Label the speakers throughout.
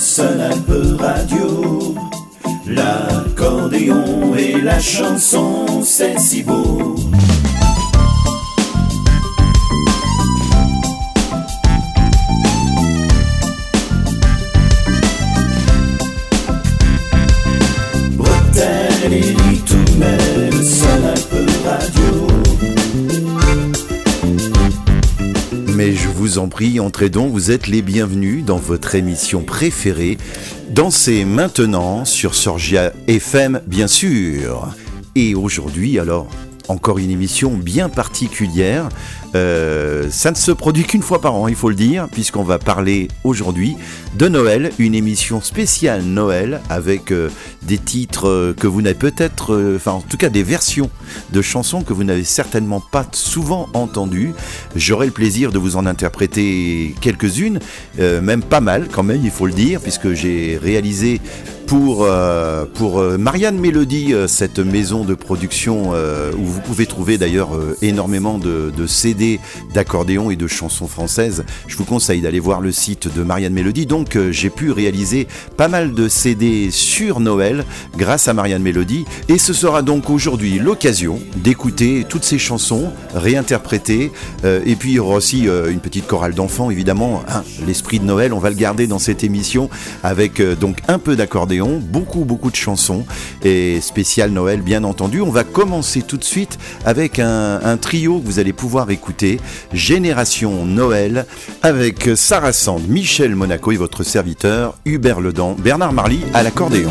Speaker 1: sonne un peu radio. L'accordéon et la chanson, c'est si beau. Bretelles et ritournelles sonne un peu radio.
Speaker 2: Mais je vous en prie, entrez donc, vous êtes les bienvenus dans votre émission préférée, Dansez maintenant sur Sorgia FM, bien sûr. Et aujourd'hui, alors, encore une émission bien particulière. Ça ne se produit qu'une fois par an, il faut le dire, puisqu'on va parler aujourd'hui de Noël, une émission spéciale Noël avec des titres que vous n'avez peut-être, enfin en tout cas des versions de chansons que vous n'avez certainement pas souvent entendues. J'aurai le plaisir de vous en interpréter quelques-unes, même pas mal quand même, il faut le dire, puisque j'ai réalisé pour Marianne Mélodie, cette maison de production où vous pouvez trouver d'ailleurs énormément de CD d'accordéon et de chansons françaises. Je vous conseille d'aller voir le site de Marianne Mélodie. Donc j'ai pu réaliser pas mal de CD sur Noël grâce à Marianne Mélodie, et ce sera donc aujourd'hui l'occasion d'écouter toutes ces chansons réinterprétées, et puis il y aura aussi une petite chorale d'enfants évidemment, hein, l'esprit de Noël on va le garder dans cette émission avec donc un peu d'accordéon, beaucoup de chansons et spécial Noël bien entendu. On va commencer tout de suite avec un trio que vous allez pouvoir écouter, Génération Noël, avec Sarah Sand, Michel Monaco et votre serviteur Hubert Ledan, Bernard Marly à l'accordéon.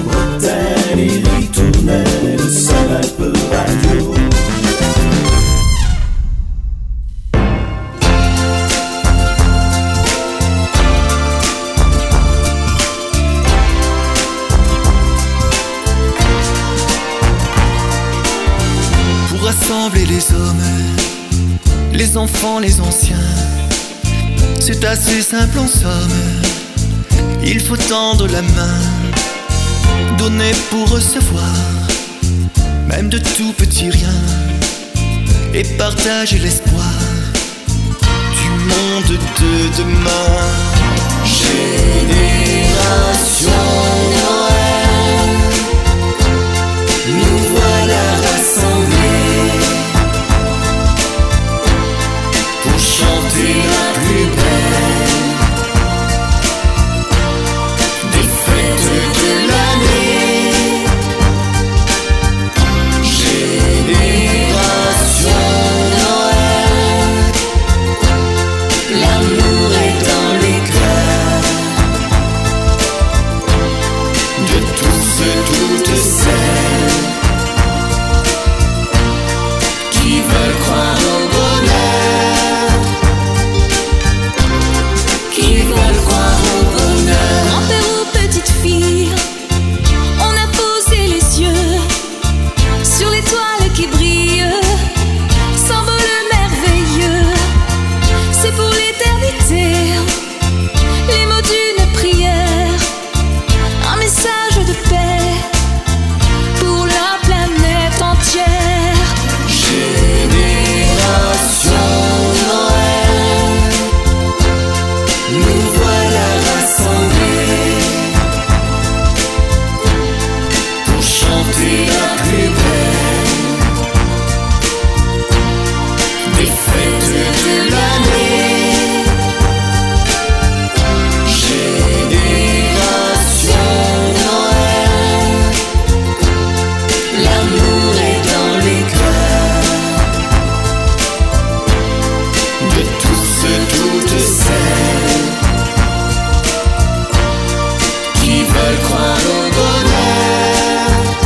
Speaker 3: Pour rassembler les hommes, les enfants, les anciens, c'est assez simple en somme. Il faut tendre la main, donner pour recevoir, même de tout petit rien, et partager l'espoir du monde de demain. Génération Noël, nous voilà rassemblés pour chanter la plus belle des fêtes de l'année. Génération Noël, l'amour est dans les cœurs de tous et toutes celles qui veulent croire au bonheur, qui veulent croire au bonheur.
Speaker 4: Grand-père ou petite fille, on a posé les yeux sur l'étoile qui brille, symbole merveilleux, c'est pour l'éternité, les mots d'une prière, un message de paix pour la planète entière.
Speaker 3: Génération Noël, nous voilà rassemblés pour chanter la plus belle des fêtes de l'année. Génération Noël, l'amour est dans les cœurs de tous et toutes celles qui veulent croire au bonheur,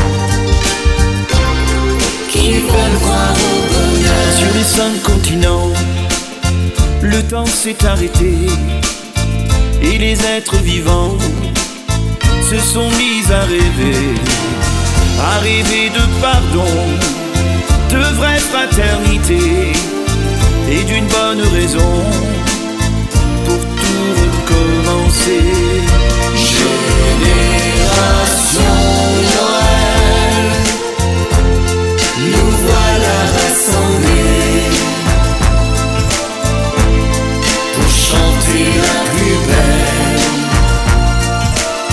Speaker 3: qui veulent croire au bonheur.
Speaker 1: Sur les 5 continents, le temps s'est arrêté et les êtres vivants se sont mis à rêver de pardon, de vraie fraternité et d'une bonne raison pour tout recommencer.
Speaker 3: Génération Noël, nous voilà rassemblés pour chanter la plus belle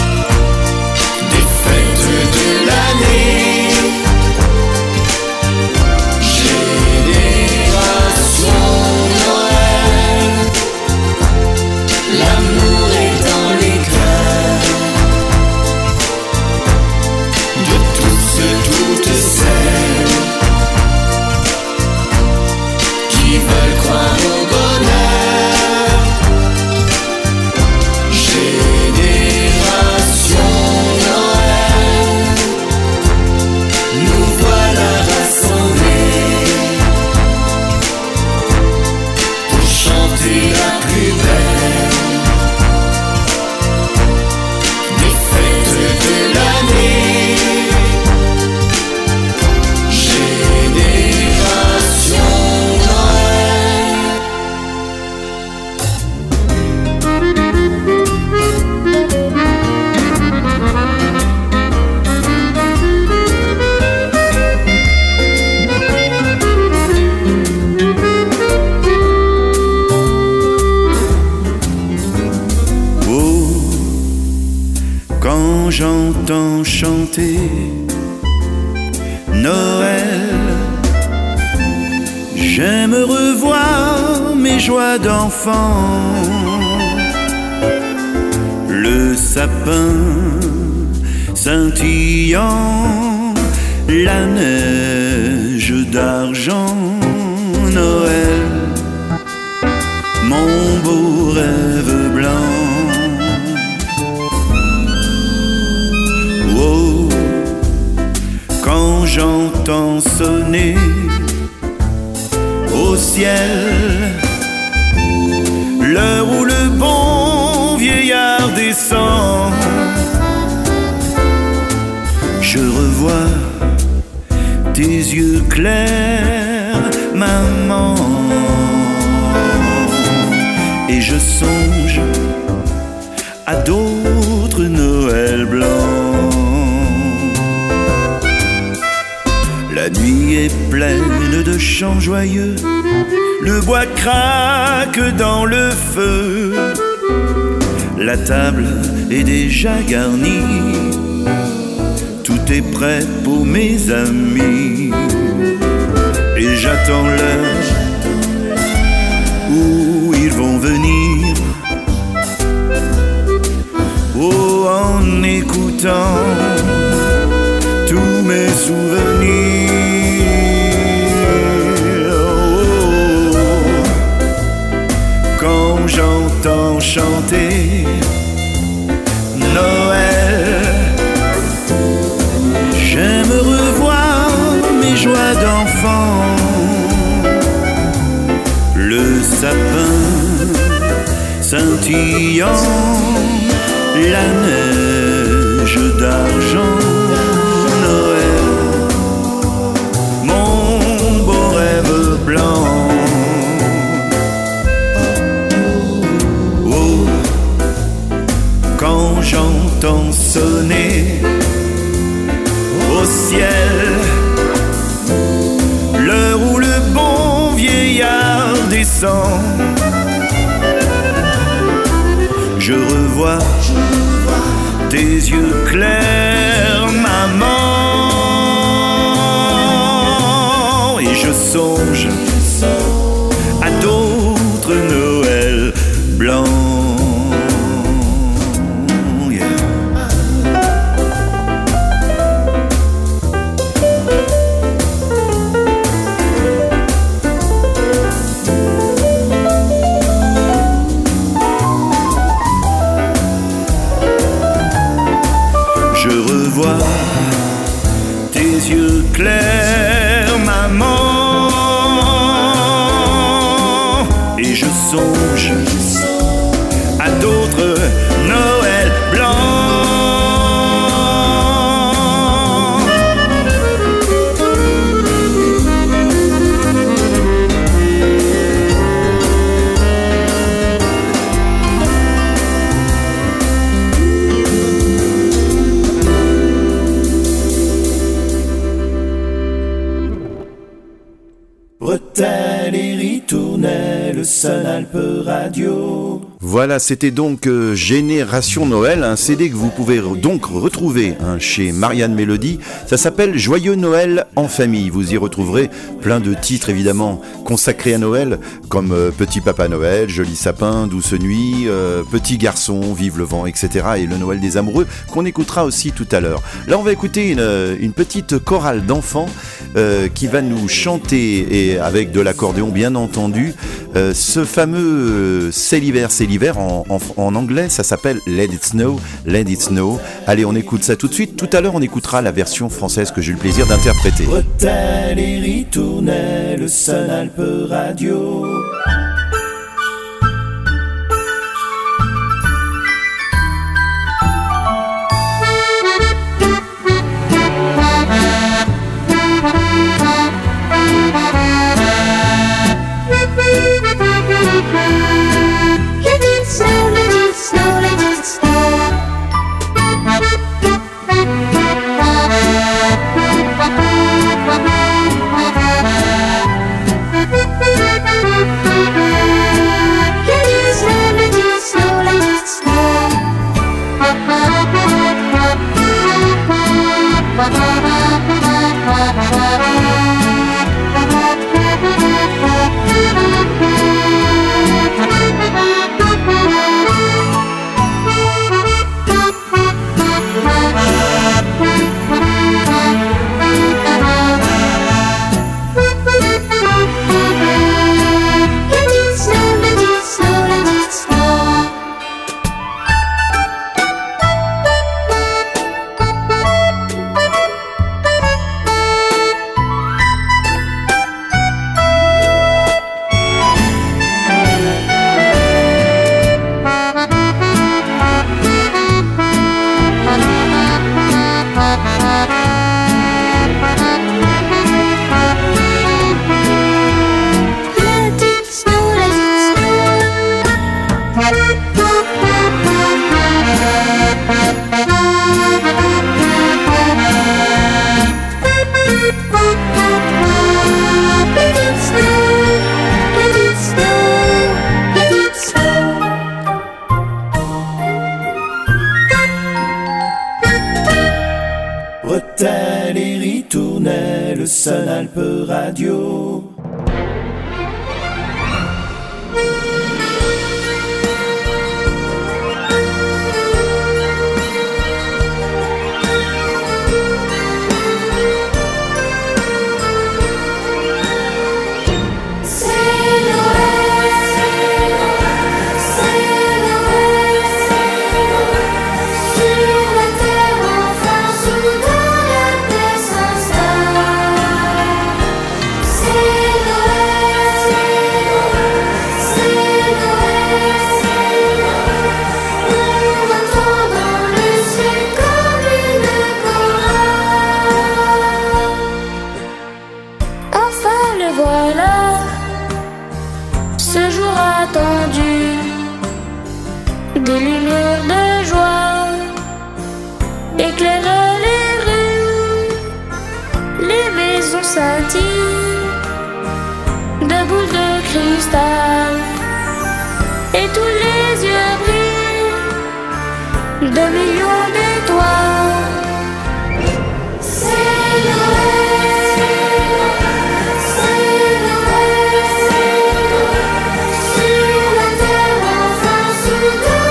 Speaker 1: j'entends chanter Noël, j'aime revoir mes joies d'enfant. Le sapin scintillant, la neige d'argent, Noël, mon beau rêve blanc. Oh, quand j'entends sonner au ciel l'heure où le bon vieillard descend, je revois tes yeux clairs, maman, et je songe à d'autres Noëls blancs. La nuit est pleine de chants joyeux, le bois craque dans le feu, la table est déjà garnie, tout est prêt pour mes amis, et j'attends l'heure où ils vont venir. Oh, en écoutant tous mes souvenirs. Oh, quand j'entends chanter Noël, j'aime revoir mes joies d'enfant. Le sapin scintillant, la neige d'argent, Noël, mon beau rêve blanc. Oh, quand j'entends sonner au ciel l'heure où le bon vieillard descend, je revois tes yeux clairs, maman, et je songe à d'autres Noëls blancs. Je revois tes yeux clairs, maman, et je songe à d'autres Noëls blancs. Bretelles et ritournelles, Sonalpe Radio.
Speaker 2: Voilà, c'était donc Génération Noël, un CD que vous pouvez donc retrouver chez Marianne Mélodie. Ça s'appelle Joyeux Noël en famille. Vous y retrouverez plein de titres évidemment consacrés à Noël, comme Petit Papa Noël, Joli Sapin, Douce Nuit, Petit Garçon, Vive le Vent, etc. et le Noël des Amoureux, qu'on écoutera aussi tout à l'heure. Là, on va écouter une petite chorale d'enfants qui va nous chanter, et avec de l'accordéon bien entendu, ce fameux C'est l'hiver, en anglais, ça s'appelle Let It Snow, Let It Snow. Allez, on écoute ça tout de suite. Tout à l'heure, on écoutera la version française que j'ai eu le plaisir d'interpréter.
Speaker 1: Bretelles et ritournelles, Sonalpe Radio.
Speaker 3: Let it snow.
Speaker 1: Sun Alpe Radio.
Speaker 5: Des lumières de joie éclairent les rues, les maisons scintillent de boules de cristal et tous les yeux brillent de millions d'étoiles. C'est Noël, c'est Noël, sur la terre enfin soudain.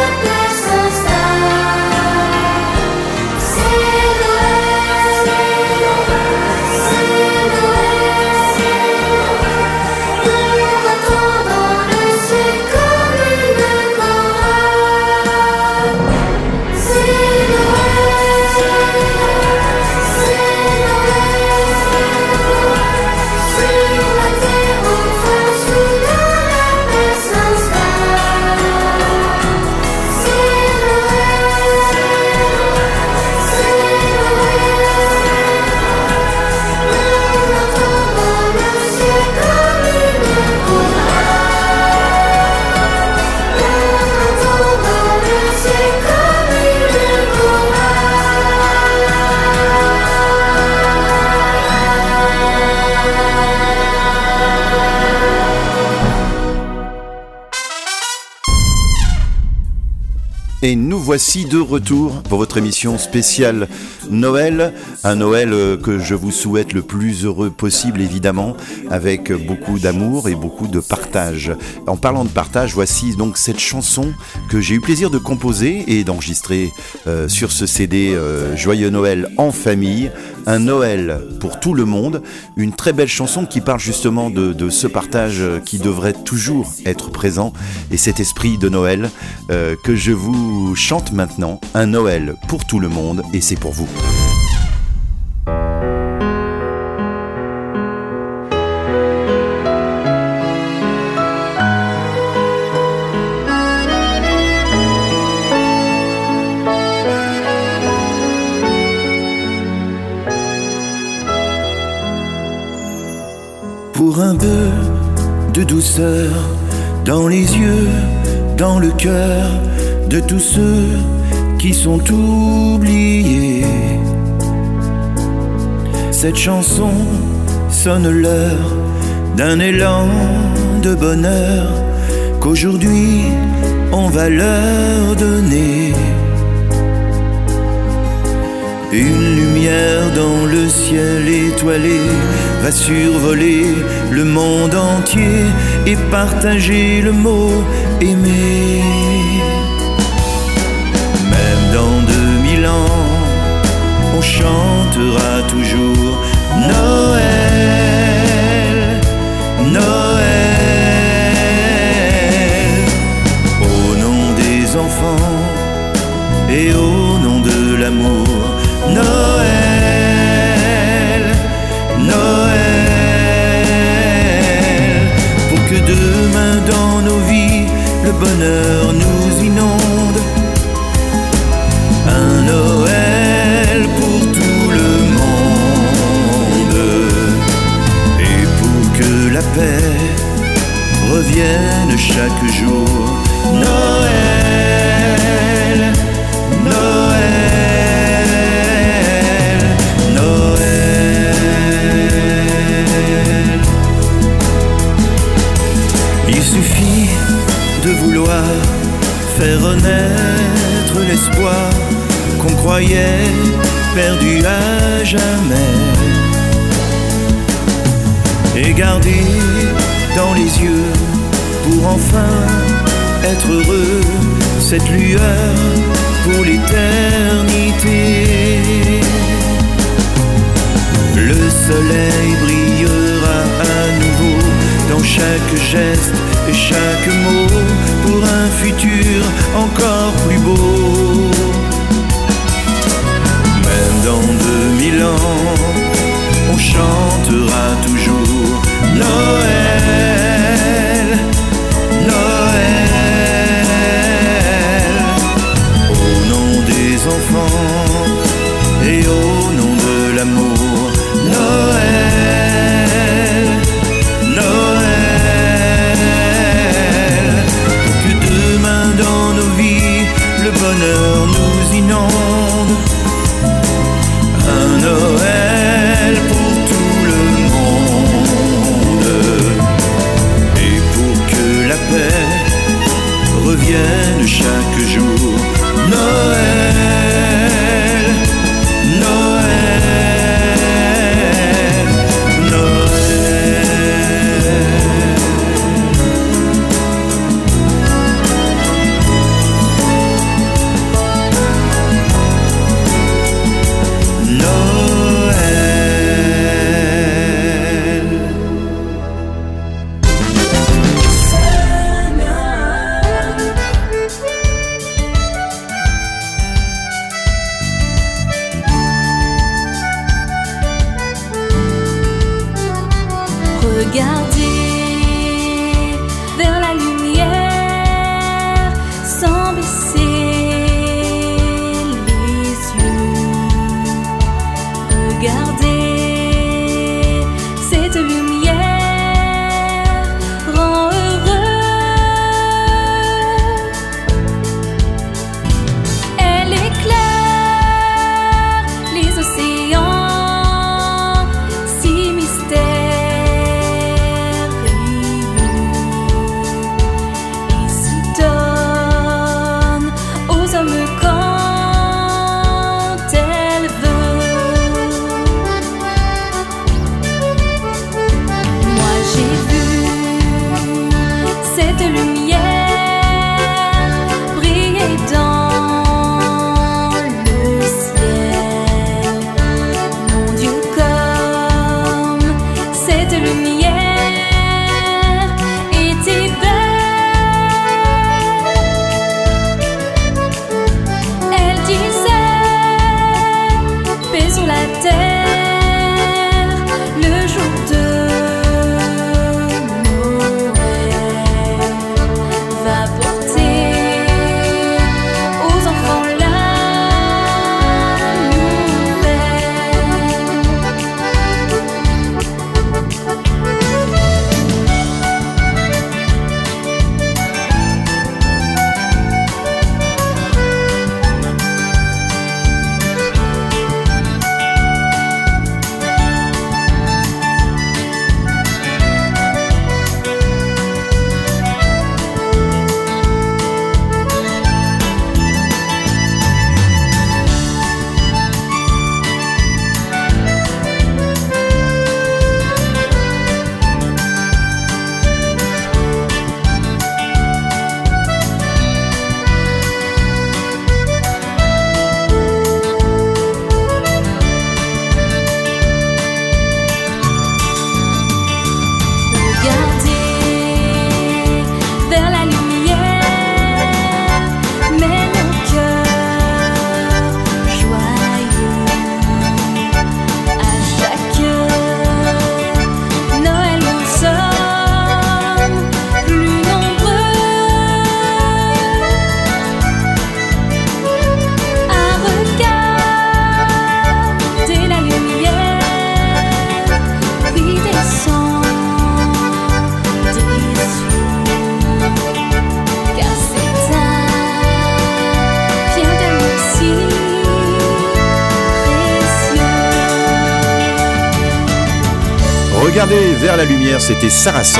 Speaker 2: Et nous voici de retour pour votre émission spéciale Noël. Un Noël que je vous souhaite le plus heureux possible, évidemment, avec beaucoup d'amour et beaucoup de partage. En parlant de partage, voici donc cette chanson que j'ai eu plaisir de composer et d'enregistrer sur ce CD Joyeux Noël en famille. Un Noël pour tout le monde, une très belle chanson qui parle justement de ce partage qui devrait toujours être présent et cet esprit de Noël que je vous chante maintenant. Un Noël pour tout le monde et c'est pour vous.
Speaker 1: Pour un peu de douceur dans les yeux, dans le cœur de tous ceux qui sont oubliés. Cette chanson sonne l'heure d'un élan de bonheur qu'aujourd'hui on va leur donner. Une lumière dans le ciel étoilé va survoler le monde entier et partager le mot aimer. Même dans 2000 ans, on chantera toujours Noël, Noël. Au nom des enfants et au nom de l'amour, Noël, Noël, pour que demain dans nos vies le bonheur nous inonde. Un Noël pour tout le monde et pour que la paix revienne chaque jour. Noël, Noël, Noël. Il suffit de vouloir faire renaître l'espoir qu'on croyait perdu à jamais. et garder dans les yeux pour enfin être heureux cette lueur pour l'éternité. Le soleil brillera à nouveau dans chaque geste et chaque mot pour un futur encore plus beau. Même dans 2000 ans, on chantera toujours Noël, Noël, au nom des enfants et au nom de l'amour. Noël, Noël, que demain dans nos vies le bonheur nous inonde. Un Noël pour tout le monde et pour que la paix revienne chaque jour. Noël, Noël,
Speaker 4: Regardez vers la lumière sans baisser les yeux. Regardez, cette lumière rend heureux. Elle éclaire les océans si mystérieux.
Speaker 2: Regardez vers la lumière, c'était Sarah Sand.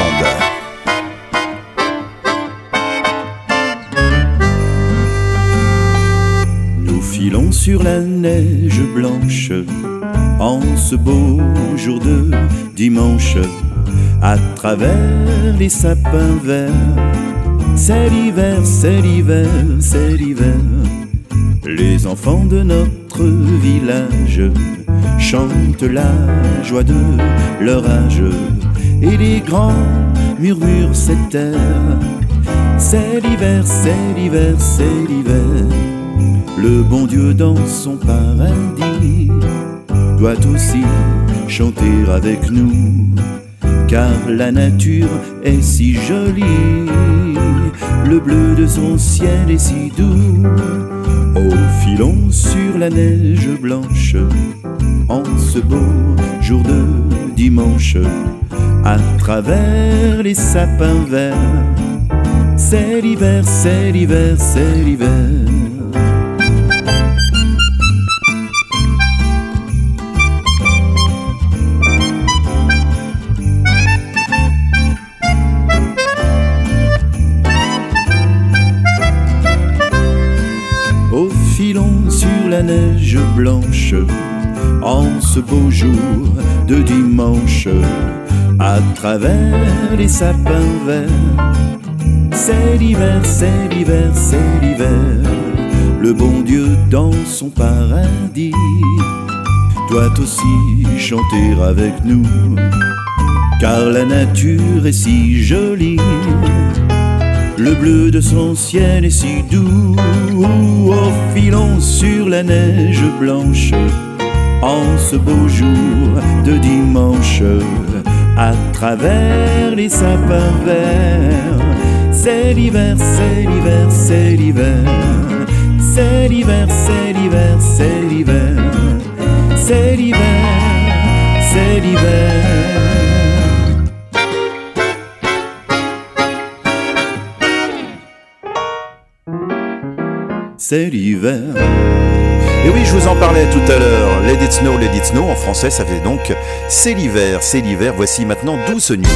Speaker 1: Nous filons sur la neige blanche en ce beau jour de dimanche. à travers les sapins verts. C'est l'hiver, c'est l'hiver, c'est l'hiver. Les enfants de notre village chantent la joie de leur âge, et les grands murmurent cet air. C'est l'hiver, c'est l'hiver, c'est l'hiver. Le bon Dieu dans son paradis doit aussi chanter avec nous, car la nature est si jolie, le bleu de son ciel est si doux. Oh, filons sur la neige blanche en ce beau jour de dimanche, à travers les sapins verts. C'est l'hiver, c'est l'hiver, c'est l'hiver. Oh, filons sur la neige blanche en ce beau jour de dimanche, à travers les sapins verts. C'est l'hiver, c'est l'hiver, c'est l'hiver. Le bon Dieu dans son paradis doit aussi chanter avec nous, car la nature est si jolie, le bleu de son ciel est si doux. Oh, filons sur la neige blanche en ce beau jour de dimanche, à travers les sapins verts. C'est l'hiver, c'est l'hiver, c'est l'hiver. C'est l'hiver, c'est l'hiver, c'est l'hiver. C'est l'hiver, c'est l'hiver. C'est l'hiver. Et oui, je vous en parlais tout à l'heure. Let it snow, let it snow. En français, ça fait donc c'est l'hiver, c'est l'hiver. Voici maintenant Douce Nuit.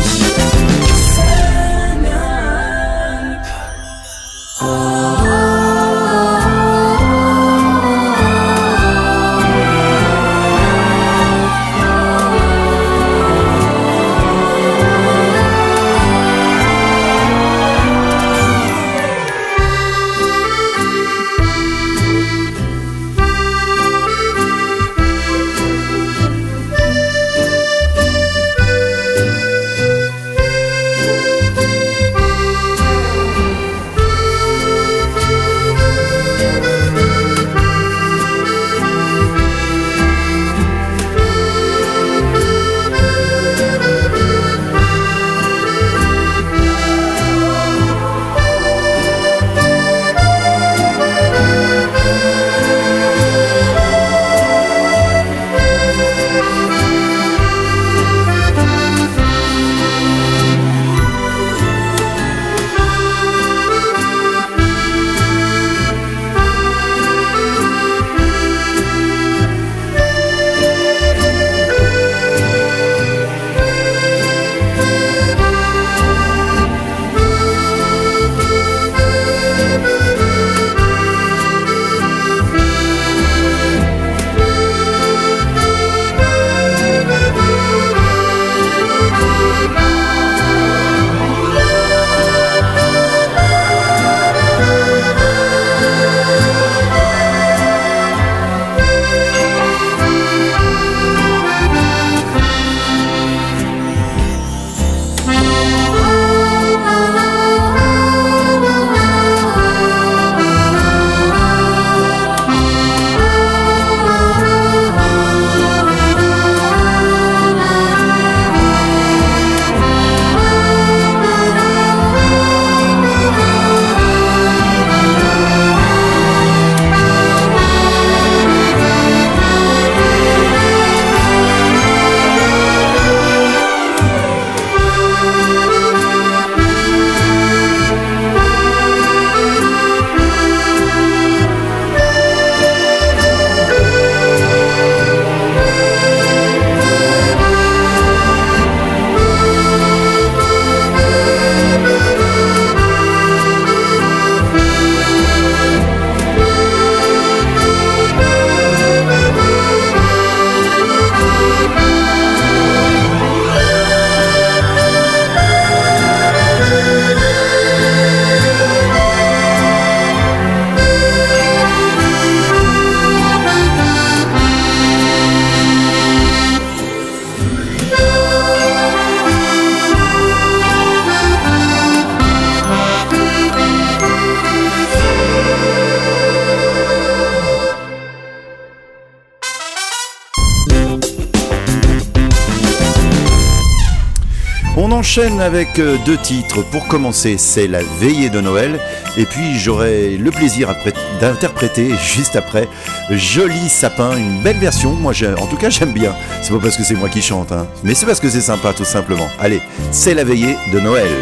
Speaker 2: enchaîne avec deux titres. Pour commencer, c'est la veillée de Noël. Et puis j'aurai le plaisir d'interpréter juste après Joli Sapin, une belle version. Moi, en tout cas, j'aime bien. C'est pas parce que c'est moi qui chante, hein, mais c'est parce que c'est sympa, tout simplement. Allez, c'est la veillée de Noël.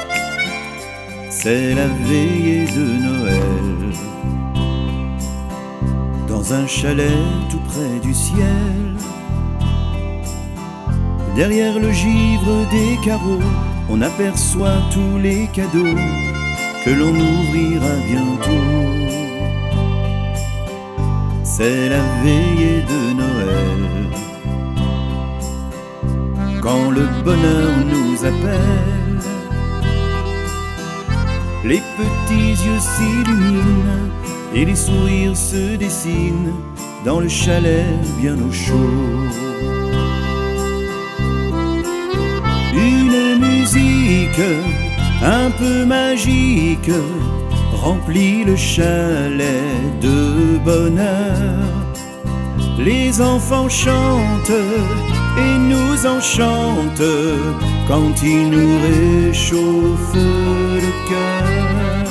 Speaker 1: C'est la veillée de Noël, dans un chalet tout près du ciel. Derrière le givre des carreaux, on aperçoit tous les cadeaux que l'on ouvrira bientôt. C'est la veillée de Noël, quand le bonheur nous appelle. Les petits yeux s'illuminent et les sourires se dessinent dans le chalet bien au chaud. Une musique un peu magique remplit le chalet de bonheur. Les enfants chantent et nous enchantent quand ils nous réchauffent le cœur.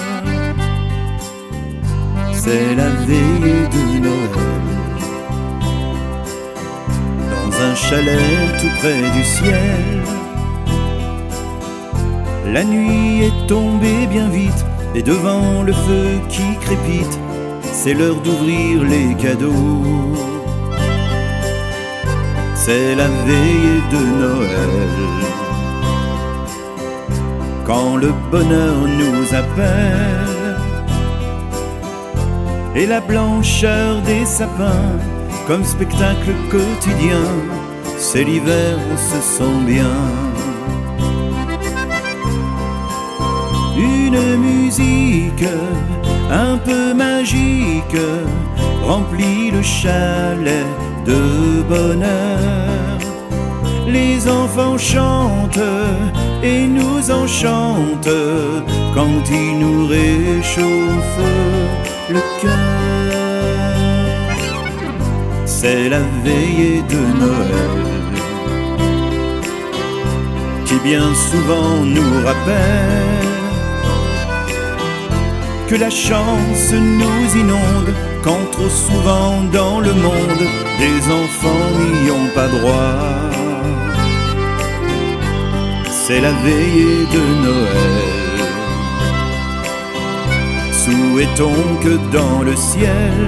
Speaker 1: C'est la veillée de Noël, dans un chalet tout près du ciel. La nuit est tombée bien vite, et devant le feu qui crépite, c'est l'heure d'ouvrir les cadeaux. C'est la veillée de Noël, quand le bonheur nous appelle. Et la blancheur des sapins, comme spectacle quotidien, c'est l'hiver, on se sent bien. Une musique un peu magique remplit le chalet de bonheur. Les enfants chantent et nous enchantent quand ils nous réchauffent le cœur. C'est la veillée de Noël qui bien souvent nous rappelle que la chance nous inonde, quand trop souvent dans le monde des enfants n'y ont pas droit. C'est la veillée de Noël, souhaitons que dans le ciel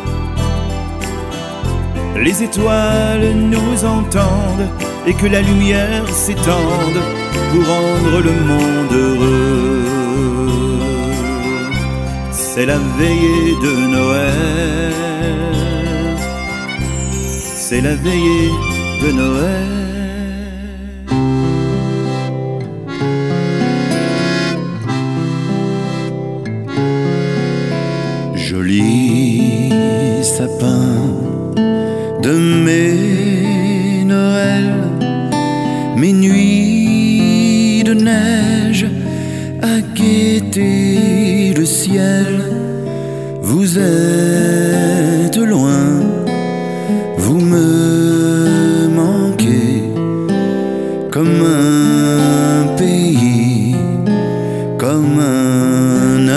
Speaker 1: les étoiles nous entendent et que la lumière s'étende pour rendre le monde heureux. C'est la veillée de Noël, c'est la veillée de Noël. Joli sapin de mes Noëls, mes nuits de neige à guetter le ciel. Vous êtes loin, vous me manquez comme un pays, comme un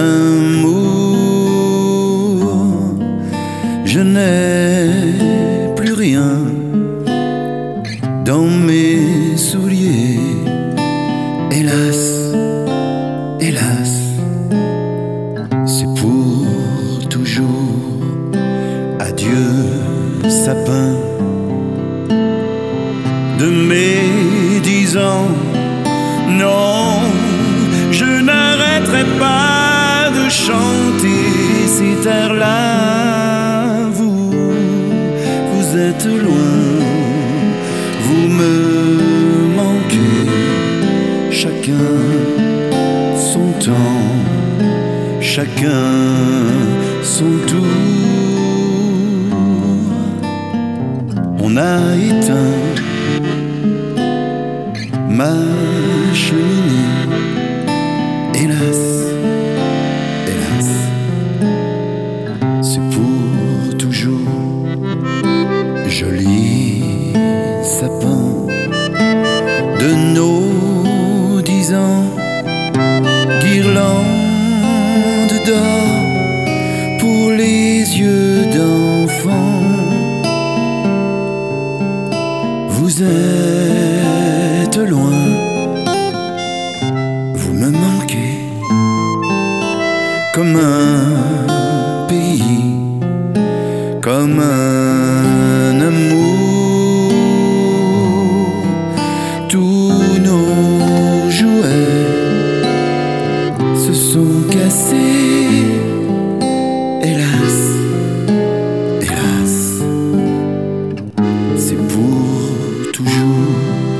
Speaker 1: amour. Je n'ai plus rien dans mes souliers, hélas, hélas. C'est pour toujours. Adieu, sapin. De mes 10 ans, non, je n'arrêterai pas de chanter ces terres-là. Vous êtes loin, vous me manquez. Chacun son temps, chacun son tour. On a éteint ma cheminée, hélas, hélas, c'est pour toujours. Joli sapin de nos d'or pour les yeux d'enfant. Vous êtes loin, vous me manquez comme un pays, comme un amour. Tous nos jouets se sont cassés, hélas, hélas, c'est pour toujours.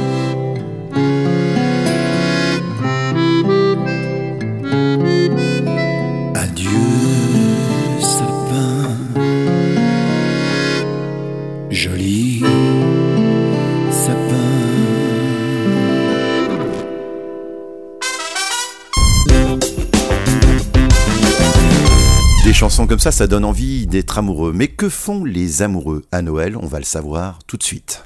Speaker 1: Adieu sapin, joli sapin.
Speaker 2: Des chansons comme ça donne envie d'être amoureux. Mais que font les amoureux à Noël? On va le savoir tout de suite.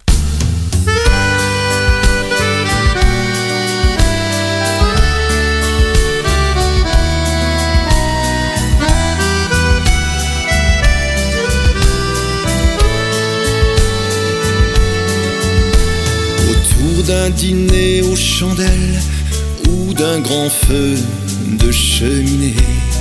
Speaker 1: Autour d'un dîner aux chandelles ou d'un grand feu de cheminée,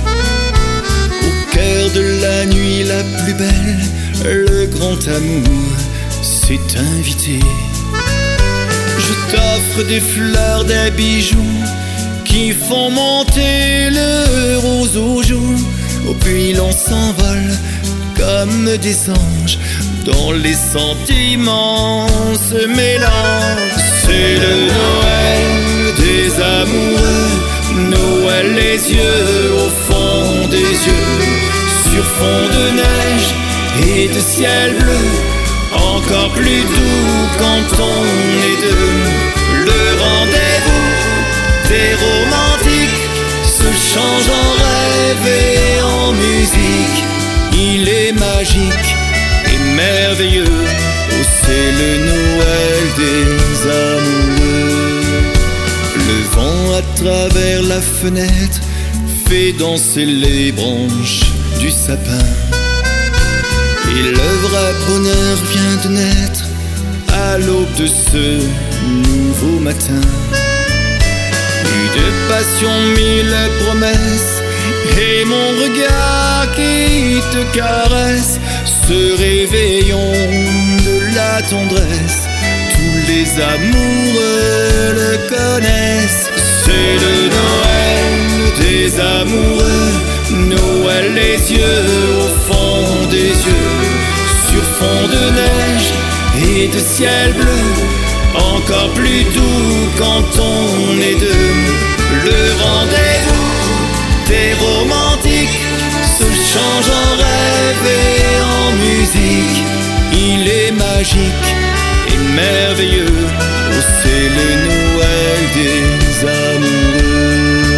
Speaker 1: au cœur de la nuit la plus belle, le grand amour s'est invité. Je t'offre des fleurs, des bijoux qui font monter le rose aux joues. Oh, puis l'on s'envole comme des anges dont les sentiments se mélangent. C'est le Noël des amoureux, Noël les yeux au fond des yeux, sur fond de neige et de ciel bleu, encore plus doux quand on est deux. Le rendez-vous des romantiques se change en rêve et en musique. Il est magique et merveilleux, oh c'est le Noël des amoureux. Le vent à travers la fenêtre fait danser les branches du sapin, et le vrai bonheur vient de naître à l'aube de ce nouveau matin. Plus de passion, mille promesses, et mon regard qui te caresse, ce réveillon de la tendresse, tous les amoureux le connaissent. C'est le Noël des amoureux, Noël les yeux au fond des yeux, sur fond de neige et de ciel bleu, encore plus doux quand on est deux. Le rendez-vous des romantiques se change en rêve et en musique. Il est magique et merveilleux, oh c'est le Noël des amoureux.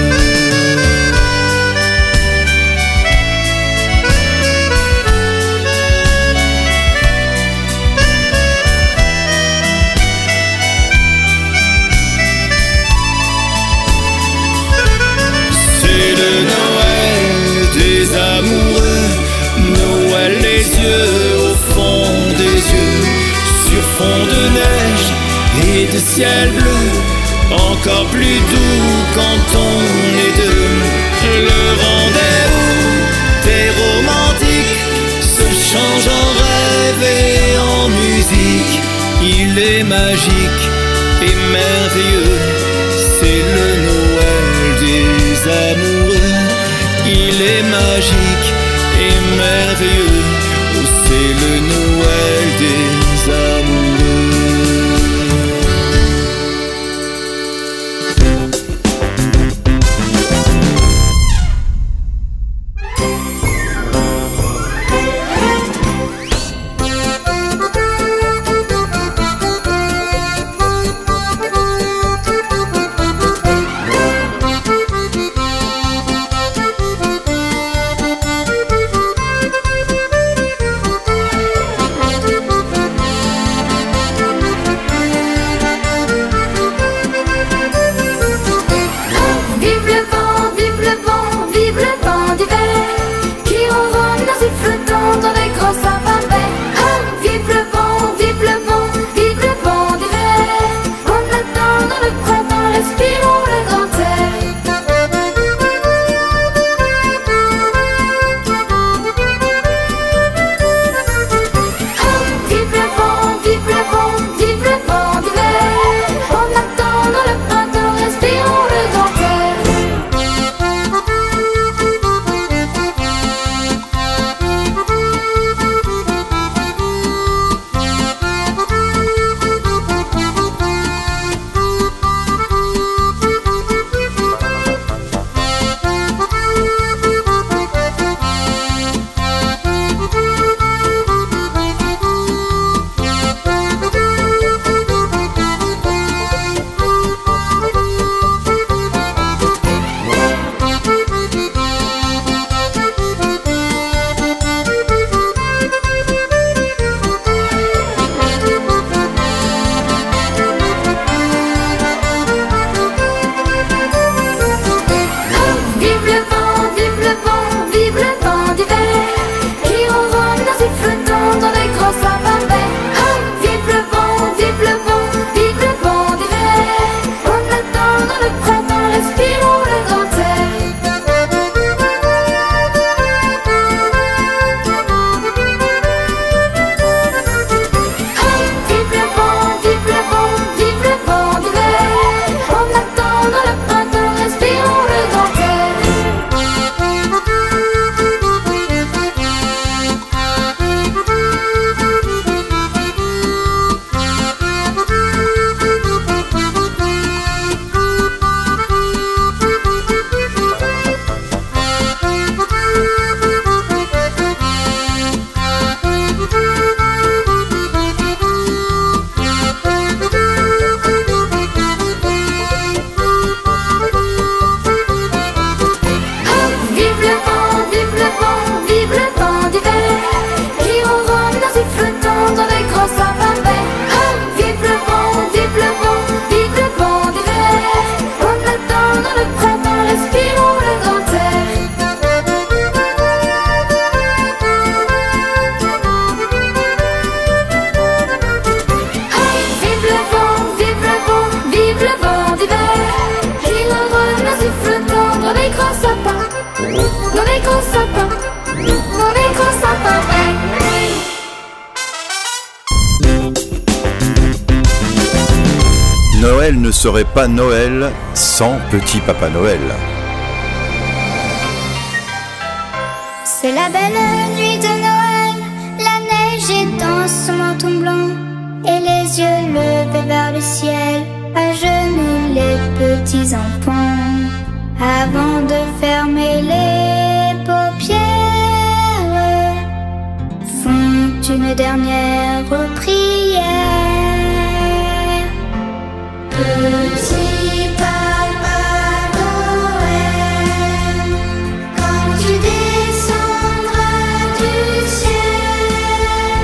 Speaker 1: Amoureux, Noël les yeux au fond des yeux, sur fond de neige et de ciel bleu, encore plus doux quand on est deux. Le rendez-vous des romantiques se change en rêve et en musique. Il est magique et merveilleux, c'est le Noël des amoureux. Il est magique et merveilleux, oh c'est le Noël des amoureux.
Speaker 2: ne serait pas Noël sans Petit Papa Noël.
Speaker 5: C'est la belle nuit de Noël, la neige est dans son manteau blanc, et les yeux levés vers le ciel, à genoux les petits enfants, avant de fermer les paupières, font une dernière prière. Petit Papa Noël, quand tu descendras du ciel,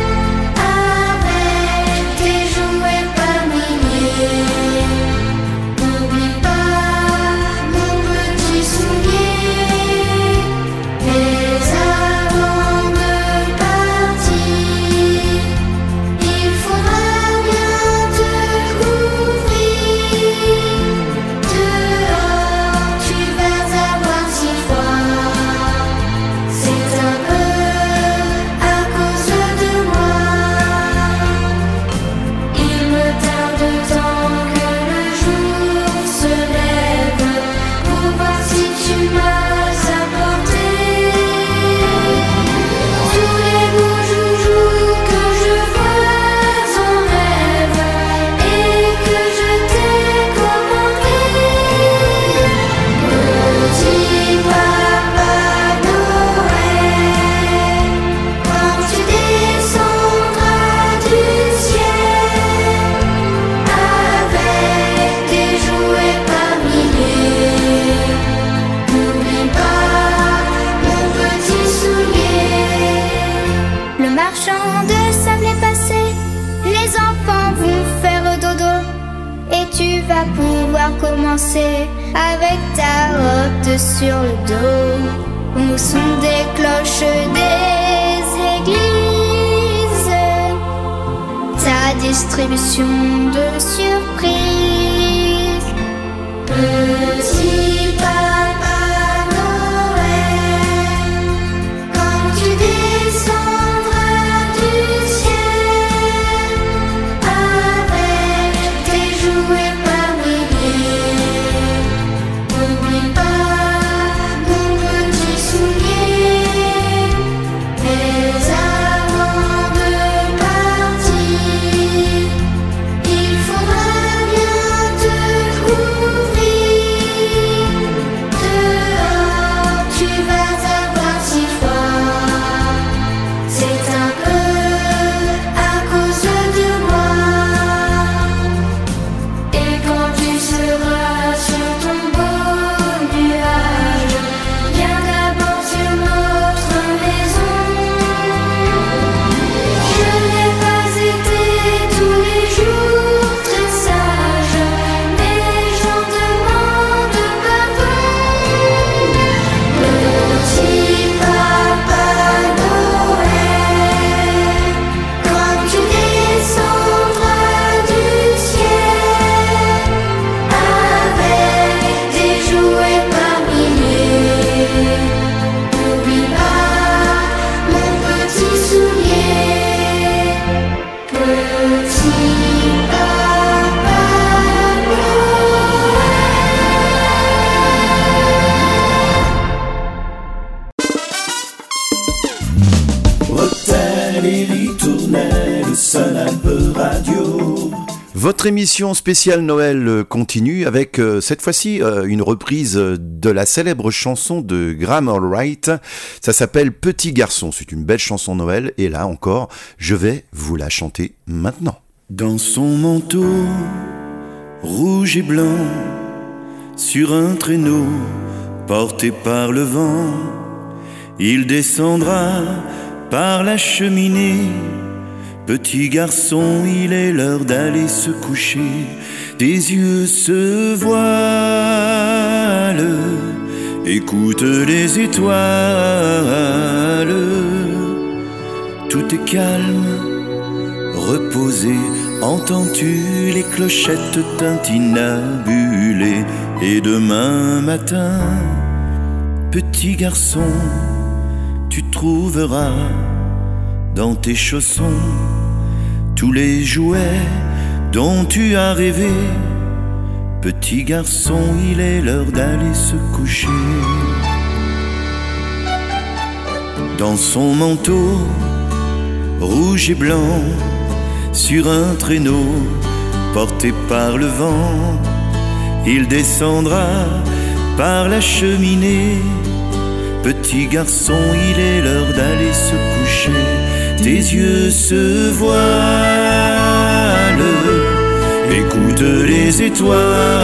Speaker 5: avec tes jouets par milliers, n'oublie pas mon petit soulier, mais avant de partir, il faudra bien te couvrir. Dehors, tu vas avoir si froid. C'est un peu à cause de moi. Il me tarde tant que le jour se lève pour voir si tu m'as apporté tous les beaux joujoux que je vois en rêve et que je t'ai commandé. Petit Papa Noël, quand tu descendras du ciel, avec tes jouets par milliers, n'oublie pas mon petit soulier. Le marchand de sable est passé, les enfants vont faire dodo, et tu vas pouvoir commencer avec ta hotte sur le dos. Au son des cloches des églises, ta distribution de surprises. Petit Papa Noël, quand tu descendras du ciel, avec tes jouets par milliers, n'oublie pas mon petit soulier, mais avant de partir, il faudra bien te couvrir. Dehors, tu vas avoir si froid. C'est un peu à cause de moi. Et quand tu seras sur ton beau nuage, viens d'abord sur notre maison. Je n'ai pas été tous les jours très sage, mais j'en demande pardon. Petit Papa Noël, quand tu descendras du ciel, avec tes jouets par milliers, n'oublie pas mon petit soulier. Petit Papa
Speaker 1: Rotel et ritournelle, sonne un peu radio.
Speaker 2: Votre émission spéciale Noël continue avec cette fois-ci une reprise de la célèbre chanson de Graham Allwright. Ça s'appelle Petit Garçon. C'est une belle chanson Noël et là encore, je vais vous la chanter maintenant.
Speaker 1: Dans son manteau rouge et blanc, sur un traîneau porté par le vent, il descendra par la cheminée. Petit garçon, il est l'heure d'aller se coucher. Tes yeux se voilent, écoute les étoiles. Tout est calme, reposé. Entends-tu les clochettes tintinabulées? Et demain matin, petit garçon, tu trouveras dans tes chaussons tous les jouets dont tu as rêvé. Petit garçon, il est l'heure d'aller se coucher. Dans son manteau rouge et blanc, sur un traîneau porté par le vent, il descendra par la cheminée. Petit garçon, il est l'heure d'aller se coucher. Tes yeux se voilent, écoute les étoiles.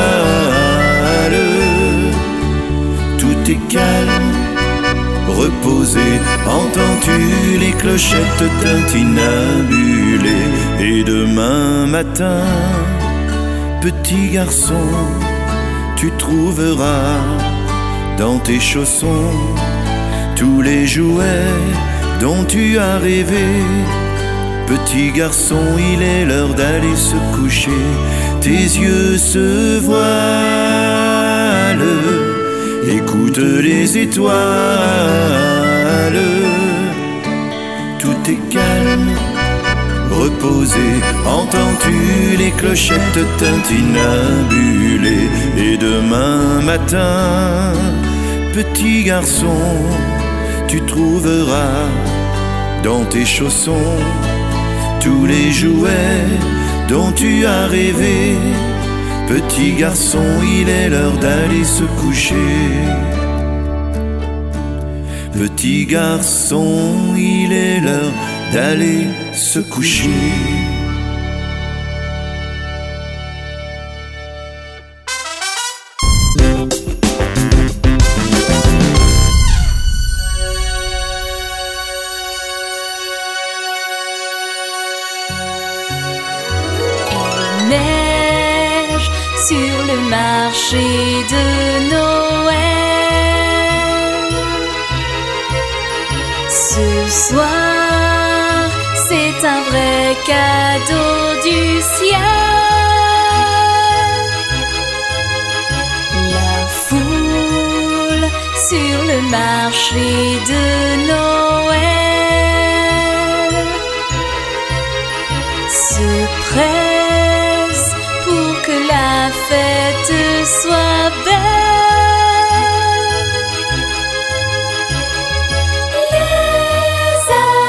Speaker 1: Tout est calme, reposé, entends-tu les clochettes tintinabulées. Et demain matin, petit garçon, tu trouveras dans tes chaussons tous les jouets dont tu as rêvé. Petit garçon, il est l'heure d'aller se coucher. Tes yeux se voilent, écoute les étoiles. Tout est calme, reposé, entends-tu les clochettes tintinabulées. Et demain matin, petit garçon, tu trouveras dans tes chaussons tous les jouets dont tu as rêvé. Petit garçon, il est l'heure d'aller se coucher. Petit garçon, il est l'heure d'aller se coucher.
Speaker 4: Neige sur le marché de Noël. Ce soir, c'est un vrai cadeau du ciel. La foule sur le marché de Noël se presse pour que la fête soit belle. Les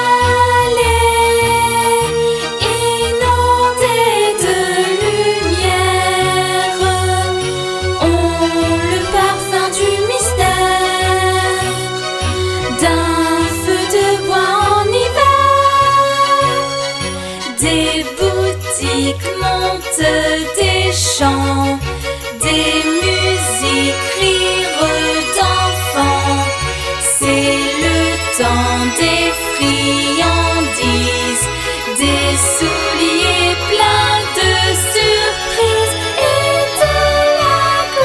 Speaker 4: allées inondées de lumière ont le parfum du mystère d'un feu de bois en hiver. Des boutiques montent des chants, des musiques, rires d'enfants. C'est le temps des friandises, des souliers pleins de surprises et de la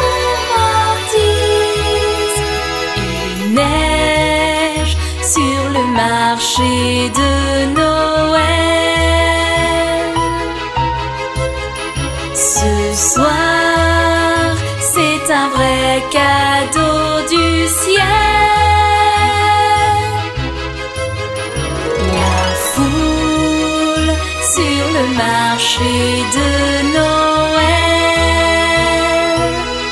Speaker 4: gourmandise. Il neige sur le marché de Noël. Ce soir, c'est un vrai cadeau du ciel. La foule sur le marché de Noël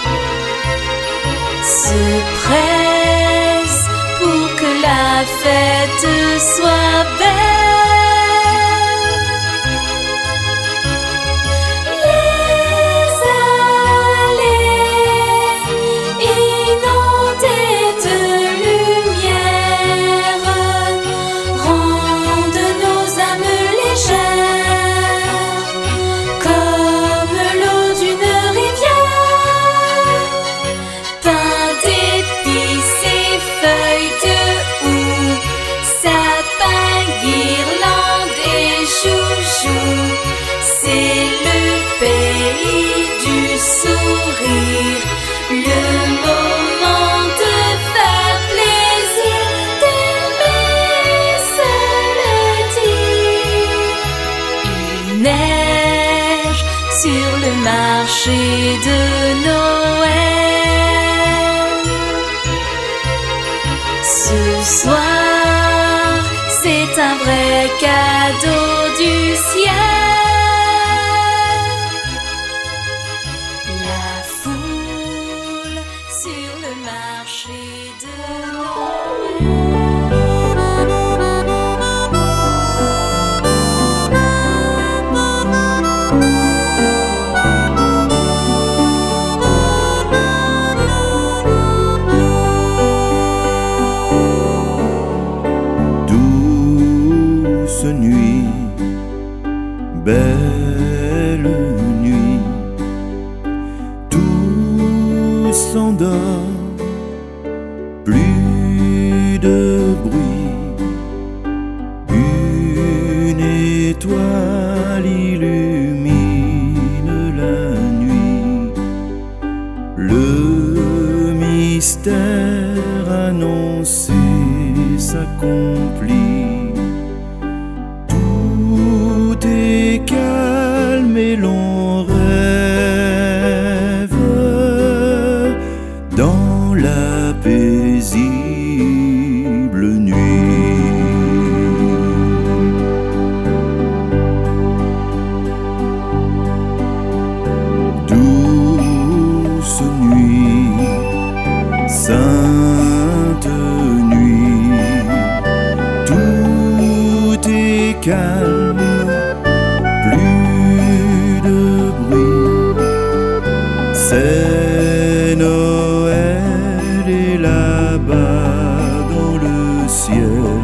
Speaker 4: se presse pour que la fête soit belle. Marché de Noël. Ce soir, c'est un vrai cadeau du ciel. La
Speaker 1: belle nuit, tout s'endort, plus de bruit, une étoile illumine la nuit, le mystère annoncé s'accomplit, tout est calme et l'on rêve dans la paisible nuit. Douce nuit, sainte nuit, tout est calme, plus de bruit, c'est Noël et là-bas dans le ciel,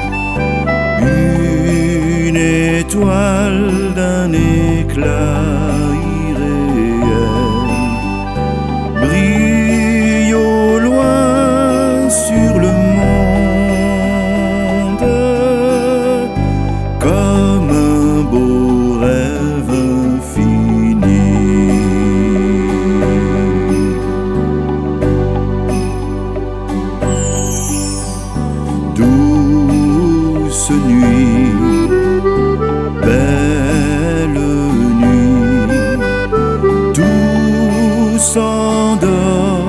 Speaker 1: une étoile d'un éclat irréel brille au loin sur le monde comme un beau rêve infini. Douce nuit, belle nuit, tout s'endort,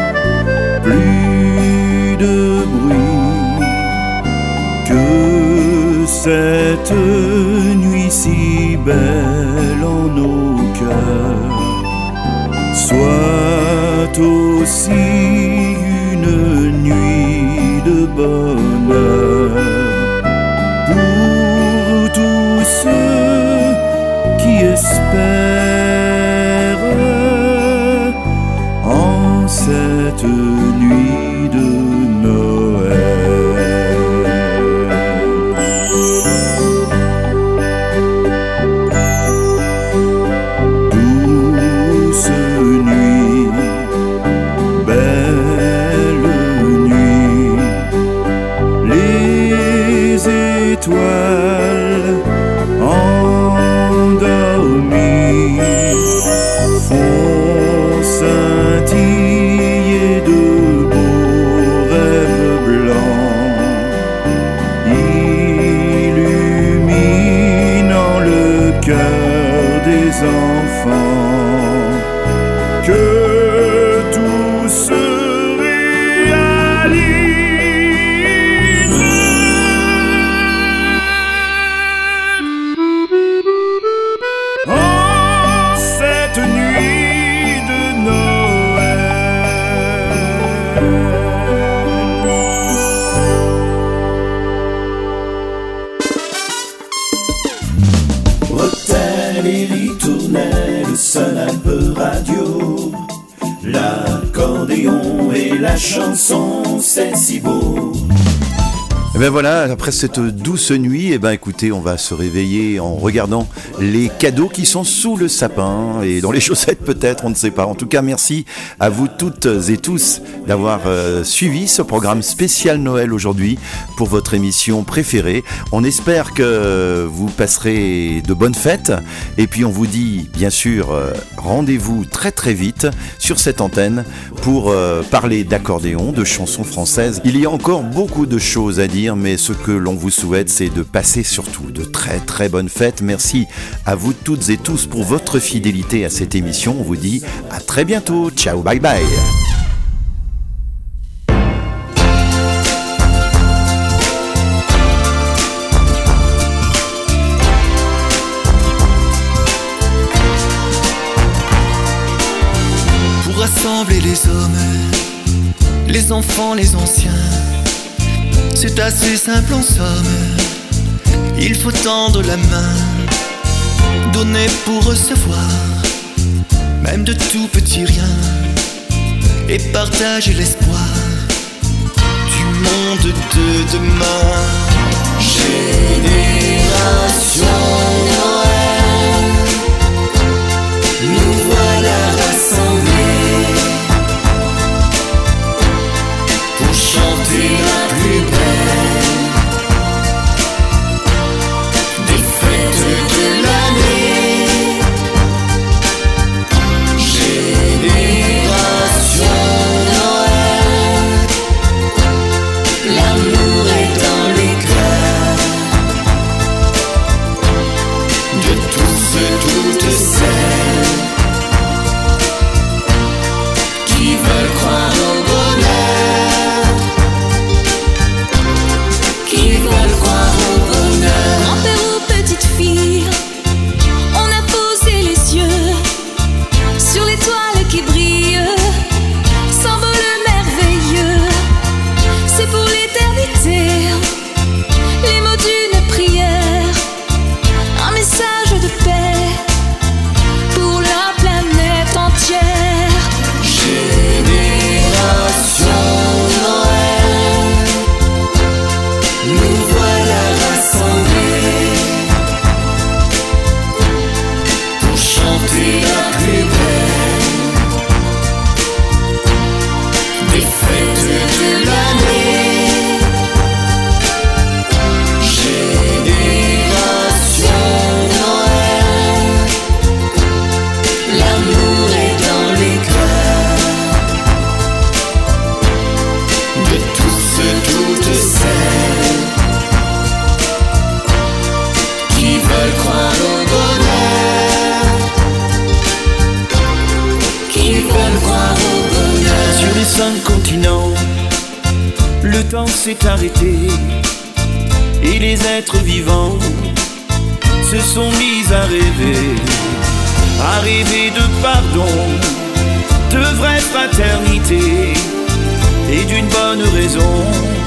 Speaker 1: plus de bruit, que cette nuit si belle en nos cœurs soit aussi une nuit de bonheur pour tous ceux qui espèrent en cette nuit de Noël. Douce nuit, belle nuit, les étoiles endormies font scintiller de beaux rêves blancs, illuminant le cœur des enfants, que tout se réalise en cette nuit de Noël.
Speaker 6: Bretelles et ritournelles sonnent un peu radio. L'accordéon et la chanson, c'est si beau.
Speaker 2: Et ben voilà, après cette douce nuit, et ben écoutez, on va se réveiller en regardant les cadeaux qui sont sous le sapin et dans les chaussettes peut-être, on ne sait pas. En tout cas, merci à vous toutes et tous d'avoir suivi ce programme spécial Noël aujourd'hui pour votre émission préférée. On espère que vous passerez de bonnes fêtes et puis on vous dit bien sûr rendez-vous très très vite sur cette antenne pour parler d'accordéon, de chansons françaises. Il y a encore beaucoup de choses à dire, mais ce que l'on vous souhaite, c'est de passer surtout de très très bonnes fêtes. Merci à vous toutes et tous pour votre fidélité à cette émission. On vous dit à très bientôt. Ciao, bye bye.
Speaker 7: Pour rassembler les hommes, les enfants, les anciens, c'est assez simple en somme. Il faut tendre la main, donner pour recevoir, même de tout petit rien, et partager l'espoir du monde de demain.
Speaker 3: Génération Noël.
Speaker 1: s'est arrêté et les êtres vivants se sont mis à rêver de pardon, de vraie fraternité et d'une bonne raison.